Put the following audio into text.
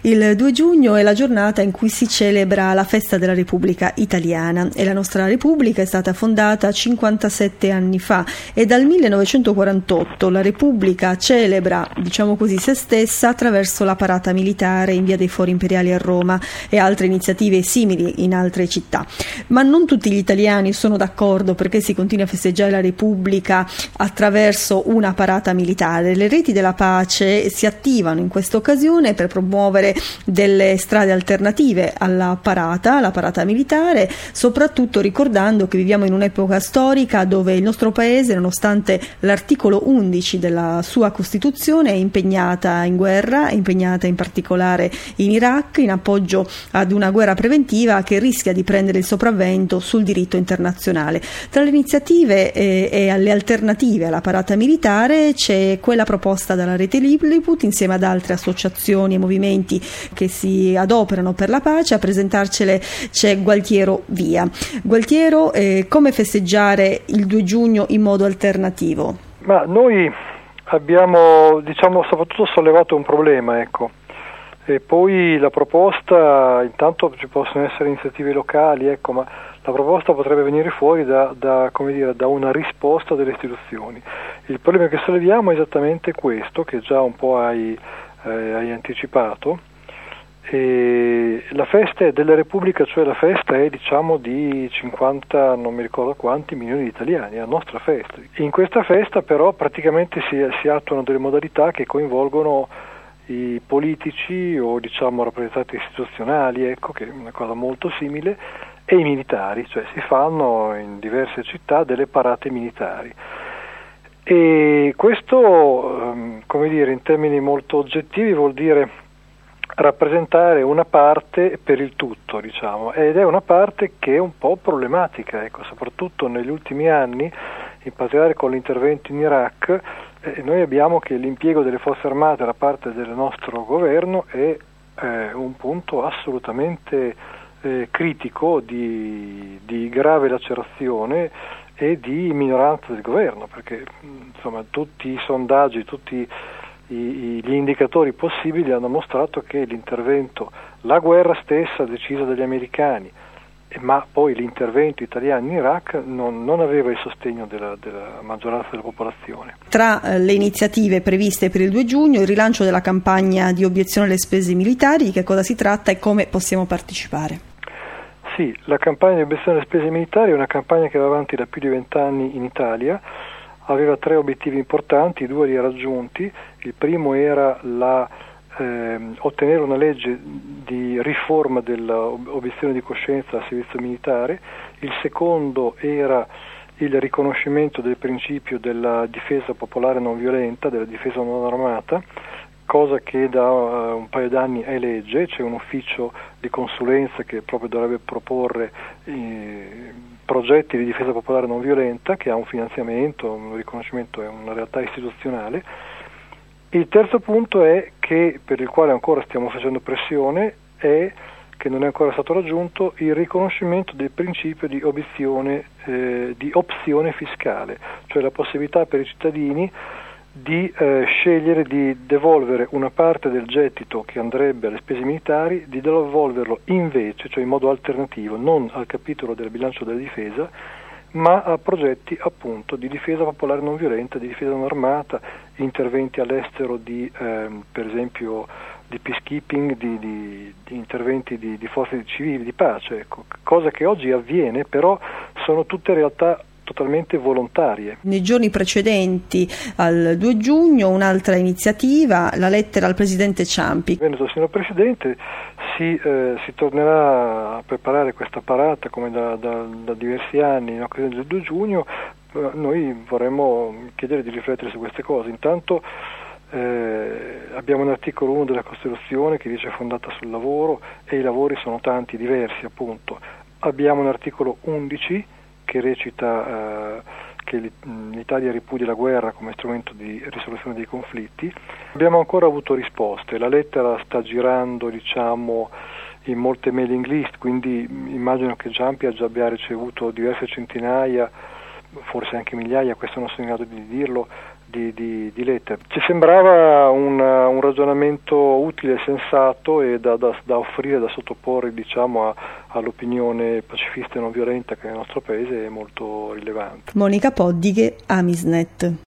Il 2 giugno è la giornata in cui si celebra la festa della Repubblica Italiana e la nostra Repubblica è stata fondata 57 anni fa e dal 1948 la Repubblica celebra, diciamo così, se stessa attraverso la parata militare in via dei Fori Imperiali a Roma e altre iniziative simili in altre città. Ma non tutti gli italiani sono d'accordo perché si continua a festeggiare la Repubblica attraverso una parata militare. Le reti della pace si attivano in questa occasione per promuovere delle strade alternative alla parata militare, soprattutto ricordando che viviamo in un'epoca storica dove il nostro paese, nonostante l'articolo 11 della sua Costituzione, è impegnata in guerra, è impegnata in particolare in Iraq, in appoggio ad una guerra preventiva che rischia di prendere il sopravvento sul diritto internazionale. Tra le iniziative e alle alternative alla parata militare c'è quella proposta dalla rete Lilliput insieme ad altre associazioni e movimenti che si adoperano per la pace. A presentarcele c'è Gualtiero Via. Gualtiero, come festeggiare il 2 giugno in modo alternativo? Ma noi abbiamo, soprattutto sollevato un problema, e poi la proposta, intanto ci possono essere iniziative locali, ma la proposta potrebbe venire fuori da una risposta delle istituzioni. Il problema che solleviamo è esattamente questo, che già un po' hai anticipato. E la festa della Repubblica, cioè la festa è di 50, non mi ricordo quanti milioni di italiani, è la nostra festa. In questa festa però praticamente si attuano delle modalità che coinvolgono i politici o rappresentanti istituzionali, che è una cosa molto simile, e i militari, cioè si fanno in diverse città delle parate militari. E questo, in termini molto oggettivi, vuol dire rappresentare una parte per il tutto, ed è una parte che è un po' problematica, soprattutto negli ultimi anni, in particolare con l'intervento in Iraq. Noi abbiamo che l'impiego delle forze armate da parte del nostro governo è un punto assolutamente critico di grave lacerazione e di minoranza del governo, perché tutti i sondaggi, tutti gli indicatori possibili hanno mostrato che l'intervento, la guerra stessa decisa dagli americani, ma poi l'intervento italiano in Iraq non aveva il sostegno della maggioranza della popolazione. Tra le iniziative previste per il 2 giugno, il rilancio della campagna di obiezione alle spese militari, di che cosa si tratta e come possiamo partecipare? Sì, la campagna di obiezione alle spese militari è una campagna che va avanti da più di 20 anni in Italia. Aveva 3 obiettivi importanti, 2 li ha raggiunti. Il primo era ottenere una legge di riforma dell'obiezione di coscienza al servizio militare. Il secondo era il riconoscimento del principio della difesa popolare non violenta, della difesa non armata, cosa che da un paio d'anni è legge. C'è un ufficio di consulenza che proprio dovrebbe proporre progetti di difesa popolare non violenta, che ha un finanziamento, un riconoscimento, è una realtà istituzionale. Il terzo punto è che, per il quale ancora stiamo facendo pressione, è che non è ancora stato raggiunto il riconoscimento del principio di obiezione, di opzione fiscale, cioè la possibilità per i cittadini di scegliere di devolvere una parte del gettito che andrebbe alle spese militari, di devolverlo invece, cioè in modo alternativo, non al capitolo del bilancio della difesa, ma a progetti appunto di difesa popolare non violenta, di difesa non armata, interventi all'estero per esempio di peacekeeping, di interventi di forze civili di pace, cosa che oggi avviene, però sono tutte realtà totalmente volontarie. Nei giorni precedenti al 2 giugno un'altra iniziativa, la lettera al Presidente Ciampi. Veneto, signor Presidente, si tornerà a preparare questa parata come da diversi anni in occasione del 2 giugno. Noi vorremmo chiedere di riflettere su queste cose. Intanto abbiamo un articolo 1 della Costituzione che dice fondata sul lavoro, e i lavori sono tanti, diversi appunto. Abbiamo un articolo 11 che recita che l'Italia ripudia la guerra come strumento di risoluzione dei conflitti. Abbiamo ancora avuto risposte, la lettera sta girando in molte mailing list, quindi immagino che Ciampi abbia ricevuto diverse centinaia, forse anche migliaia, questo non sono in grado di dirlo, di lettere. Ci sembrava un ragionamento utile, sensato e da offrire, da sottoporre, diciamo, all'opinione pacifista e non violenta che nel nostro paese è molto rilevante. Monica Poddighe, Amisnet.